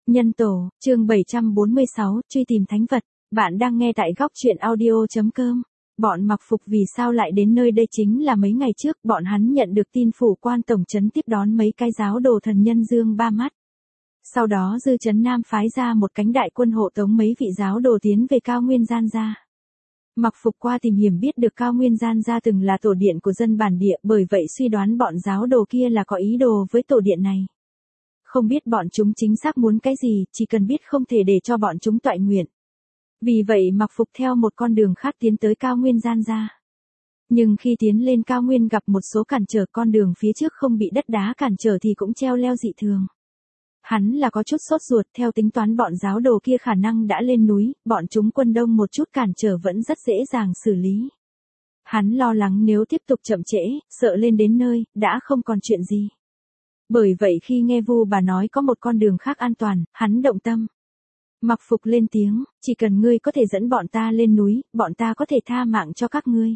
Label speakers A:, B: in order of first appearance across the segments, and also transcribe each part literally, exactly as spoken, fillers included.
A: Nhân tổ, chương bảy trăm bốn mươi sáu, truy tìm thánh vật. Bạn đang nghe tại góc truyện audio.com. Bọn mặc phục vì sao lại đến nơi đây chính là mấy ngày trước bọn hắn nhận được tin phủ quan tổng trấn tiếp đón mấy cái giáo đồ thần nhân dương ba mắt. Sau đó dư trấn Nam phái ra một cánh đại quân hộ tống mấy vị giáo đồ tiến về Cao Nguyên Gian Gia. Mặc phục qua tìm hiểu biết được Cao Nguyên Gian Gia từng là tổ điện của dân bản địa, bởi vậy suy đoán bọn giáo đồ kia là có ý đồ với tổ điện này. Không biết bọn chúng chính xác muốn cái gì, chỉ cần biết không thể để cho bọn chúng toại nguyện. Vì vậy mặc phục theo một con đường khác tiến tới Cao Nguyên Gian Gia. Nhưng khi tiến lên Cao Nguyên gặp một số cản trở, con đường phía trước không bị đất đá cản trở thì cũng treo leo dị thường. Hắn là có chút sốt ruột, theo tính toán bọn giáo đồ kia khả năng đã lên núi, bọn chúng quân đông một chút cản trở vẫn rất dễ dàng xử lý. Hắn lo lắng nếu tiếp tục chậm trễ, sợ lên đến nơi, đã không còn chuyện gì. Bởi vậy khi nghe Vu bà nói có một con đường khác an toàn, hắn động tâm. Mặc phục lên tiếng, chỉ cần ngươi có thể dẫn bọn ta lên núi, bọn ta có thể tha mạng cho các ngươi.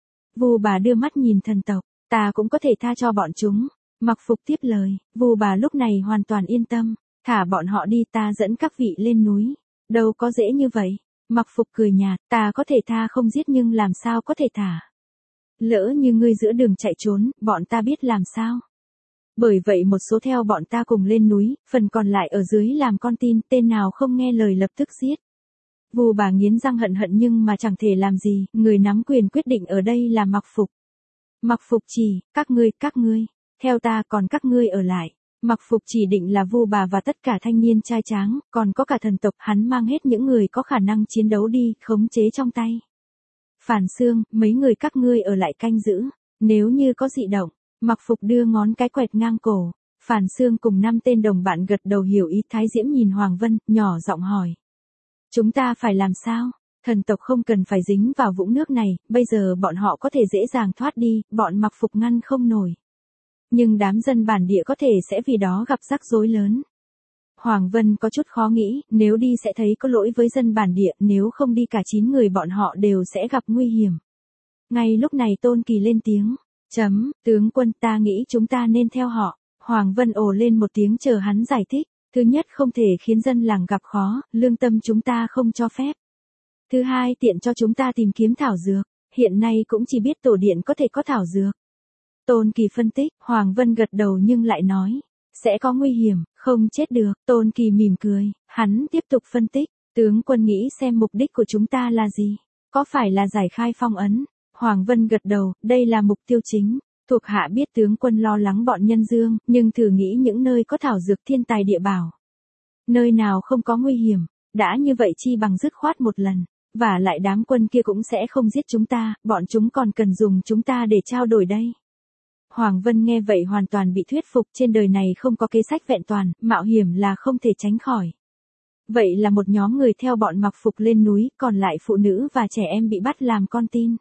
A: Vu bà đưa mắt nhìn thần tộc, ta cũng có thể tha cho bọn chúng. Mặc phục tiếp lời, Vu bà lúc này hoàn toàn yên tâm, thả bọn họ đi, ta dẫn các vị lên núi. Đâu có dễ như vậy. Mặc phục cười nhạt, ta có thể tha không giết nhưng làm sao có thể thả. Lỡ như ngươi giữa đường chạy trốn, bọn ta biết làm sao. Bởi vậy một số theo bọn ta cùng lên núi, phần còn lại ở dưới làm con tin, tên nào không nghe lời lập tức giết. Vu bà nghiến răng hận hận nhưng mà chẳng thể làm gì, người nắm quyền quyết định ở đây là mặc phục. Mặc phục chỉ, các ngươi, các ngươi, theo ta, còn các ngươi ở lại. Mặc phục chỉ định là Vu bà và tất cả thanh niên trai tráng, còn có cả thần tộc, hắn mang hết những người có khả năng chiến đấu đi, khống chế trong tay. Phản Xương, mấy người các ngươi ở lại canh giữ, nếu như có dị động. Mặc phục đưa ngón cái quẹt ngang cổ, Phản Xương cùng năm tên đồng bạn gật đầu hiểu ý. Thái Diễm nhìn Hoàng Vân, nhỏ giọng hỏi. Chúng ta phải làm sao? Thần tộc không cần phải dính vào vũng nước này, bây giờ bọn họ có thể dễ dàng thoát đi, bọn mặc phục ngăn không nổi. Nhưng đám dân bản địa có thể sẽ vì đó gặp rắc rối lớn. Hoàng Vân có chút khó nghĩ, nếu đi sẽ thấy có lỗi với dân bản địa, nếu không đi cả chín người bọn họ đều sẽ gặp nguy hiểm. Ngay lúc này Tôn Kỳ lên tiếng. Chấm, tướng quân, ta nghĩ chúng ta nên theo họ. Hoàng Vân ồ lên một tiếng chờ hắn giải thích. Thứ nhất, không thể khiến dân làng gặp khó, lương tâm chúng ta không cho phép. Thứ hai, tiện cho chúng ta tìm kiếm thảo dược. Hiện nay cũng chỉ biết tổ điện có thể có thảo dược. Tôn Kỳ phân tích, Hoàng Vân gật đầu nhưng lại nói. Sẽ có nguy hiểm, không chết được. Tôn Kỳ mỉm cười, hắn tiếp tục phân tích. Tướng quân nghĩ xem mục đích của chúng ta là gì? Có phải là giải khai phong ấn? Hoàng Vân gật đầu, đây là mục tiêu chính. Thuộc hạ biết tướng quân lo lắng bọn nhân dương, nhưng thử nghĩ những nơi có thảo dược thiên tài địa bảo. Nơi nào không có nguy hiểm, đã như vậy chi bằng dứt khoát một lần. Và lại đám quân kia cũng sẽ không giết chúng ta, bọn chúng còn cần dùng chúng ta để trao đổi đây. Hoàng Vân nghe vậy hoàn toàn bị thuyết phục, trên đời này không có kế sách vẹn toàn, mạo hiểm là không thể tránh khỏi. Vậy là một nhóm người theo bọn mặc phục lên núi, còn lại phụ nữ và trẻ em bị bắt làm con tin.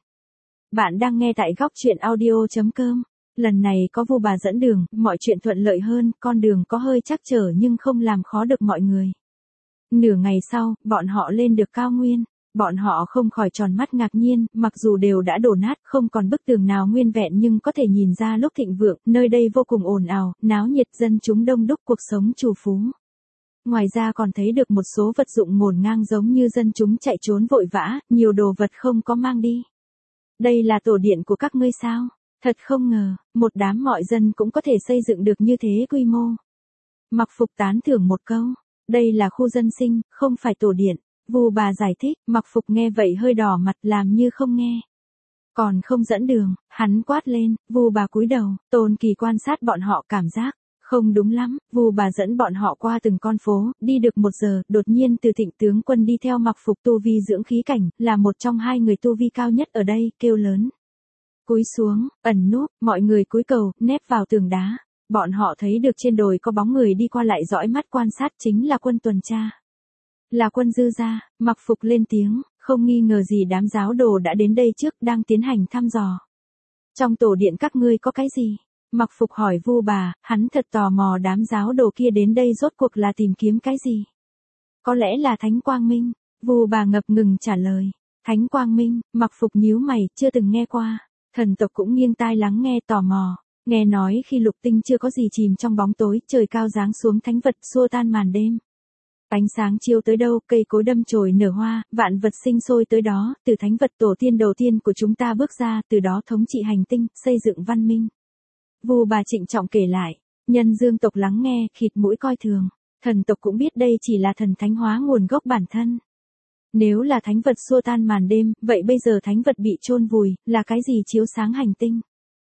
A: Bạn đang nghe tại góc truyện audio.com. Lần này có Vu bà dẫn đường, mọi chuyện thuận lợi hơn, con đường có hơi trắc trở nhưng không làm khó được mọi người. Nửa ngày sau, bọn họ lên được cao nguyên. Bọn họ không khỏi tròn mắt ngạc nhiên, mặc dù đều đã đổ nát, không còn bức tường nào nguyên vẹn nhưng có thể nhìn ra lúc thịnh vượng, nơi đây vô cùng ồn ào, náo nhiệt, dân chúng đông đúc, cuộc sống trù phú. Ngoài ra còn thấy được một số vật dụng ngổn ngang giống như dân chúng chạy trốn vội vã, nhiều đồ vật không có mang đi. Đây là tổ điện của các ngươi sao? Thật không ngờ, một đám mọi dân cũng có thể xây dựng được như thế quy mô. Mặc phục tán thưởng một câu, đây là khu dân sinh, không phải tổ điện. Vu bà giải thích, mặc phục nghe vậy hơi đỏ mặt làm như không nghe. Còn không dẫn đường, hắn quát lên, Vu bà cúi đầu, Tôn Kỳ quan sát bọn họ cảm giác. Không đúng lắm, Vu bà dẫn bọn họ qua từng con phố, đi được một giờ, đột nhiên từ Thịnh tướng quân đi theo mặc phục tu vi dưỡng khí cảnh, là một trong hai người tu vi cao nhất ở đây, kêu lớn. Cúi xuống, ẩn núp, mọi người cúi cầu, nép vào tường đá. Bọn họ thấy được trên đồi có bóng người đi qua lại dõi mắt quan sát, chính là quân tuần tra. Là quân dư gia. Mặc phục lên tiếng, không nghi ngờ gì đám giáo đồ đã đến đây trước, đang tiến hành thăm dò. Trong tổ điện các ngươi có cái gì? Mặc phục hỏi Vu bà, hắn thật tò mò đám giáo đồ kia đến đây rốt cuộc là tìm kiếm cái gì? Có lẽ là Thánh Quang Minh. Vu bà ngập ngừng trả lời. Thánh Quang Minh, Mặc phục nhíu mày, chưa từng nghe qua. Thần tộc cũng nghiêng tai lắng nghe tò mò. Nghe nói khi lục tinh chưa có gì chìm trong bóng tối, trời cao giáng xuống thánh vật xua tan màn đêm. Ánh sáng chiếu tới đâu, cây cối đâm chồi nở hoa, vạn vật sinh sôi tới đó, từ thánh vật tổ tiên đầu tiên của chúng ta bước ra, từ đó thống trị hành tinh, xây dựng văn minh. Vu Bà trịnh trọng kể lại, nhân dương tộc lắng nghe, khịt mũi coi thường, thần tộc cũng biết đây chỉ là thần thánh hóa nguồn gốc bản thân. Nếu là thánh vật xua tan màn đêm, vậy bây giờ thánh vật bị chôn vùi, là cái gì chiếu sáng hành tinh?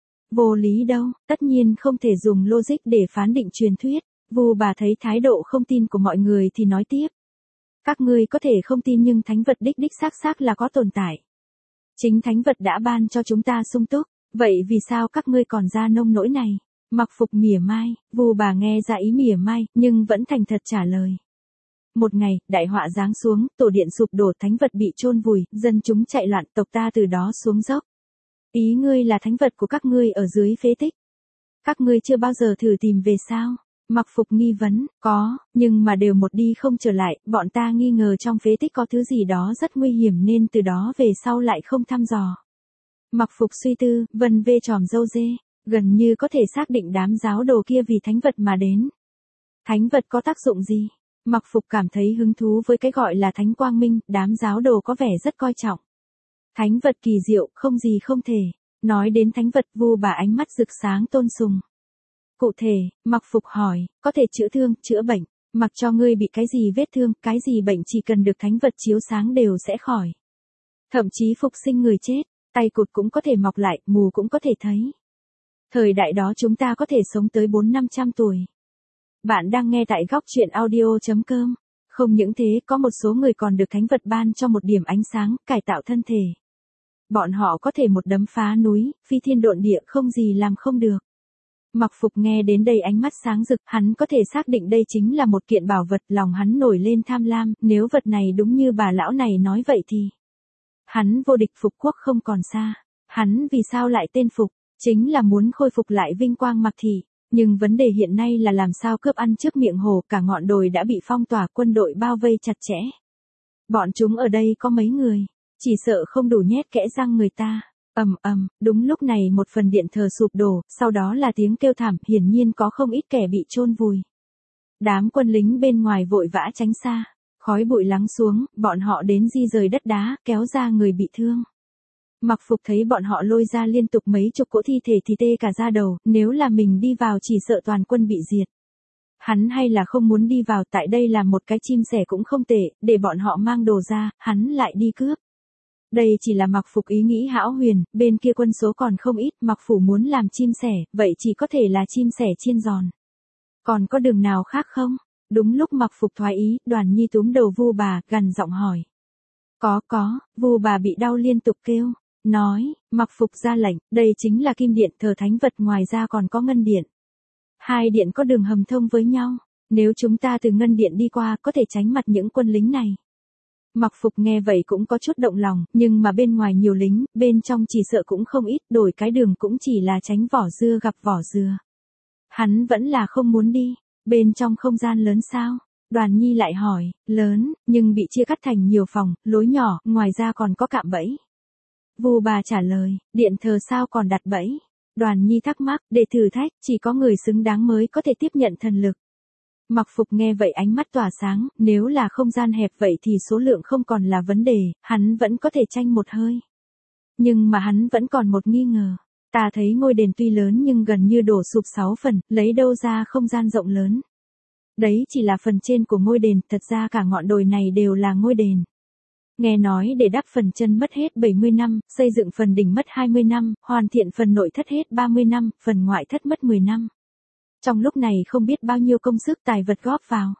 A: Vô lý đâu, tất nhiên không thể dùng logic để phán định truyền thuyết. Vu Bà thấy thái độ không tin của mọi người thì nói tiếp. Các ngươi có thể không tin nhưng thánh vật đích đích xác xác là có tồn tại. Chính thánh vật đã ban cho chúng ta sung túc, vậy vì sao các ngươi còn ra nông nỗi này? Mặc Phục mỉa mai, Vu Bà nghe ra ý mỉa mai, nhưng vẫn thành thật trả lời. Một ngày, đại họa giáng xuống, tổ điện sụp đổ, thánh vật bị chôn vùi, dân chúng chạy loạn, tộc ta từ đó xuống dốc. Ý ngươi là thánh vật của các ngươi ở dưới phế tích. Các ngươi chưa bao giờ thử tìm về sao? Mặc Phục nghi vấn, có, nhưng mà đều một đi không trở lại, bọn ta nghi ngờ trong phế tích có thứ gì đó rất nguy hiểm nên từ đó về sau lại không thăm dò. Mặc Phục suy tư, vân vê tròm râu dê, gần như có thể xác định đám giáo đồ kia vì thánh vật mà đến. Thánh vật có tác dụng gì? Mặc Phục cảm thấy hứng thú với cái gọi là thánh quang minh, đám giáo đồ có vẻ rất coi trọng. Thánh vật kỳ diệu, không gì không thể. Nói đến thánh vật, Vu Bà ánh mắt rực sáng tôn sùng. Cụ thể, Mặc Phục hỏi, có thể chữa thương, chữa bệnh, mặc cho ngươi bị cái gì vết thương, cái gì bệnh chỉ cần được thánh vật chiếu sáng đều sẽ khỏi. Thậm chí phục sinh người chết, tay cụt cũng có thể mọc lại, mù cũng có thể thấy. Thời đại đó chúng ta có thể sống tới bốn năm trăm tuổi. Bạn đang nghe tại góc truyện audio chấm com. Không những thế, có một số người còn được thánh vật ban cho một điểm ánh sáng, cải tạo thân thể. Bọn họ có thể một đấm phá núi, phi thiên độn địa, không gì làm không được. Mặc Phục nghe đến đây ánh mắt sáng rực, hắn có thể xác định đây chính là một kiện bảo vật, lòng hắn nổi lên tham lam, nếu vật này đúng như bà lão này nói vậy thì hắn vô địch phục quốc không còn xa. Hắn vì sao lại tên Phục? Chính là muốn khôi phục lại vinh quang Mạc thị. Nhưng vấn đề hiện nay là làm sao cướp ăn trước miệng hồ, cả ngọn đồi đã bị phong tỏa, quân đội bao vây chặt chẽ. Bọn chúng ở đây có mấy người, chỉ sợ không đủ nhét kẽ răng người ta. Ầm ầm, đúng lúc này một phần điện thờ sụp đổ, sau đó là tiếng kêu thảm, hiển nhiên có không ít kẻ bị chôn vùi. Đám quân lính bên ngoài vội vã tránh xa, khói bụi lắng xuống, bọn họ đến di rời đất đá, kéo ra người bị thương. Mặc Phục thấy bọn họ lôi ra liên tục mấy chục cỗ thi thể thì tê cả da đầu, nếu là mình đi vào chỉ sợ toàn quân bị diệt. Hắn hay là không muốn đi vào, tại đây là một cái chim sẻ cũng không tệ, để bọn họ mang đồ ra, hắn lại đi cướp. Đây chỉ là Mặc Phục ý nghĩ hão huyền, bên kia quân số còn không ít, Mặc Phủ muốn làm chim sẻ, vậy chỉ có thể là chim sẻ chiên giòn. Còn có đường nào khác không? Đúng lúc Mặc Phục thoái ý, Đoàn Nhi túm đầu Vu Bà, gằn giọng hỏi. Có có, Vu Bà bị đau liên tục kêu. Nói, Mặc Phục ra lệnh, đây chính là kim điện thờ thánh vật, ngoài ra còn có ngân điện. Hai điện có đường hầm thông với nhau, nếu chúng ta từ ngân điện đi qua có thể tránh mặt những quân lính này. Mặc Phục nghe vậy cũng có chút động lòng, nhưng mà bên ngoài nhiều lính, bên trong chỉ sợ cũng không ít, đổi cái đường cũng chỉ là tránh vỏ dưa gặp vỏ dừa. Hắn vẫn là không muốn đi, bên trong không gian lớn sao? Đoàn Nhi lại hỏi, lớn, nhưng bị chia cắt thành nhiều phòng, lối nhỏ, ngoài ra còn có cạm bẫy. Vu Bà trả lời, điện thờ sao còn đặt bẫy? Đoàn Nhi thắc mắc, để thử thách, chỉ có người xứng đáng mới có thể tiếp nhận thần lực. Mặc Phục nghe vậy ánh mắt tỏa sáng, nếu là không gian hẹp vậy thì số lượng không còn là vấn đề, hắn vẫn có thể tranh một hơi. Nhưng mà hắn vẫn còn một nghi ngờ. Ta thấy ngôi đền tuy lớn nhưng gần như đổ sụp sáu phần, lấy đâu ra không gian rộng lớn. Đấy chỉ là phần trên của ngôi đền, thật ra cả ngọn đồi này đều là ngôi đền. Nghe nói để đắp phần chân mất hết bảy mươi năm, xây dựng phần đỉnh mất hai mươi năm, hoàn thiện phần nội thất hết ba mươi năm, phần ngoại thất mất mười năm. Trong lúc này không biết bao nhiêu công sức tài vật góp vào.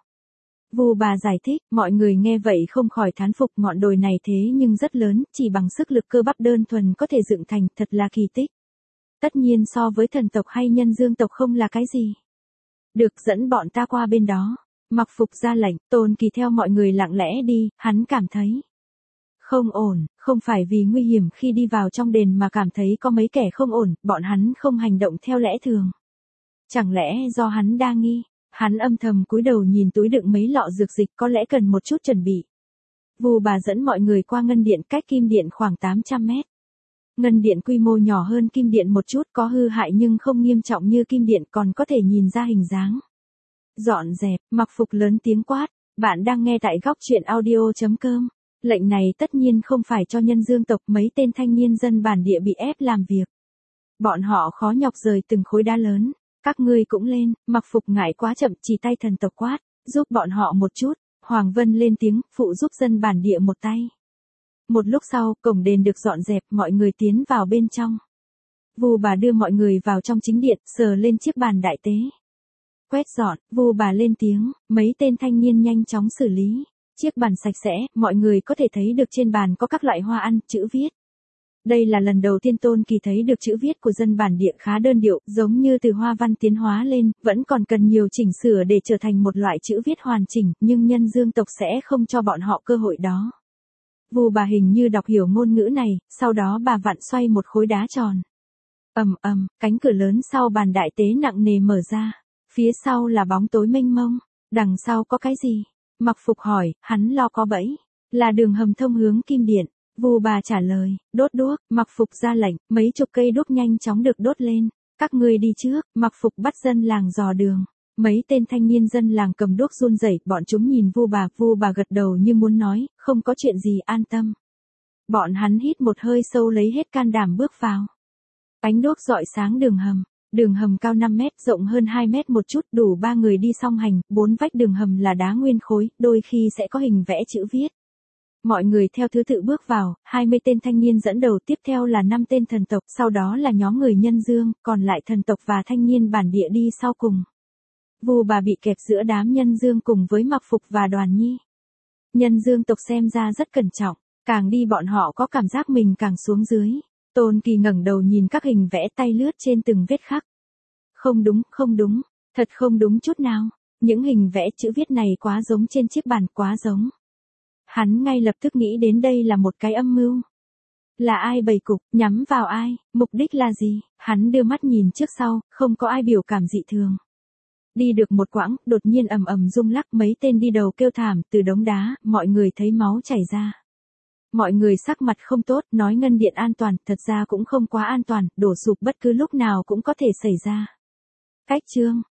A: Vu Bà giải thích, mọi người nghe vậy không khỏi thán phục, ngọn đồi này thế nhưng rất lớn, chỉ bằng sức lực cơ bắp đơn thuần có thể dựng thành, thật là kỳ tích. Tất nhiên so với thần tộc hay nhân dương tộc không là cái gì. Được, dẫn bọn ta qua bên đó. Mặc Phục ra lệnh, Tôn Kỳ theo mọi người lặng lẽ đi, hắn cảm thấy không ổn, không phải vì nguy hiểm khi đi vào trong đền mà cảm thấy có mấy kẻ không ổn, bọn hắn không hành động theo lẽ thường. Chẳng lẽ do hắn đa nghi? Hắn âm thầm cúi đầu nhìn túi đựng mấy lọ dược dịch, có lẽ cần một chút chuẩn bị. Vu Bà dẫn mọi người qua ngân điện, cách kim điện khoảng tám trăm mét. Ngân điện quy mô nhỏ hơn kim điện một chút, có hư hại nhưng không nghiêm trọng như kim điện, còn có thể nhìn ra hình dáng. Dọn dẹp, Mặc Phục lớn tiếng quát, Bạn đang nghe tại góc truyện audio.com. Lệnh này tất nhiên không phải cho nhân dương tộc, mấy tên thanh niên dân bản địa bị ép làm việc. Bọn họ khó nhọc rời từng khối đá lớn. Các ngươi cũng lên, mặc phục ngại quá chậm, chỉ tay thần tộc quát, giúp bọn họ một chút. Hoàng Vân lên tiếng, phụ giúp dân bản địa một tay. Một lúc sau, cổng đền được dọn dẹp, mọi người tiến vào bên trong. Vu bà đưa mọi người vào trong chính điện, sờ lên chiếc bàn đại tế. Quét dọn, Vu bà lên tiếng, mấy tên thanh niên nhanh chóng xử lý. Chiếc bàn sạch sẽ, mọi người có thể thấy được trên bàn có các loại hoa ăn, chữ viết. Đây là lần đầu tiên Tôn Kỳ thấy được chữ viết của dân bản địa khá đơn điệu, giống như từ hoa văn tiến hóa lên, vẫn còn cần nhiều chỉnh sửa để trở thành một loại chữ viết hoàn chỉnh, nhưng nhân dương tộc sẽ không cho bọn họ cơ hội đó. Vu bà hình như đọc hiểu ngôn ngữ này, sau đó bà vặn xoay một khối đá tròn. Ầm ầm, cánh cửa lớn sau bàn đại tế nặng nề mở ra. Phía sau là bóng tối mênh mông. Đằng sau có cái gì? Mặc Phục hỏi, hắn lo có bẫy. Là đường hầm thông hướng kim điện. Vu bà trả lời, đốt đuốc. Mặc Phục ra lệnh, mấy chục cây đuốc nhanh chóng được đốt lên. Các ngươi đi trước. Mặc Phục bắt dân làng dò đường. Mấy tên thanh niên dân làng cầm đuốc run rẩy, bọn chúng nhìn Vu bà, Vu bà gật đầu như muốn nói, không có chuyện gì, an tâm. Bọn hắn hít một hơi sâu lấy hết can đảm bước vào. Ánh đuốc rọi sáng đường hầm. Đường hầm cao năm mét, rộng hơn hai mét một chút, đủ ba người đi song hành, bốn vách đường hầm là đá nguyên khối, đôi khi sẽ có hình vẽ chữ viết. Mọi người theo thứ tự bước vào, hai mươi tên thanh niên dẫn đầu, tiếp theo là năm tên thần tộc, sau đó là nhóm người nhân dương, còn lại thần tộc và thanh niên bản địa đi sau cùng. Vu bà bị kẹp giữa đám nhân dương cùng với Mặc Phục và Đoàn Nhi. Nhân dương tộc xem ra rất cẩn trọng, càng đi bọn họ có cảm giác mình càng xuống dưới. Tôn Kỳ ngẩng đầu nhìn các hình vẽ, tay lướt trên từng vết khắc. Không đúng, không đúng, thật không đúng chút nào. Những hình vẽ chữ viết này quá giống trên chiếc bàn, quá giống. Hắn ngay lập tức nghĩ đến đây là một cái âm mưu. Là ai bày cục, nhắm vào ai, mục đích là gì? Hắn đưa mắt nhìn trước sau, không có ai biểu cảm dị thường. Đi được một quãng, đột nhiên ầm ầm rung lắc, mấy tên đi đầu kêu thảm, từ đống đá, mọi người thấy máu chảy ra. Mọi người sắc mặt không tốt, nói ngân điện an toàn, thật ra cũng không quá an toàn, đổ sụp bất cứ lúc nào cũng có thể xảy ra. Cách chương,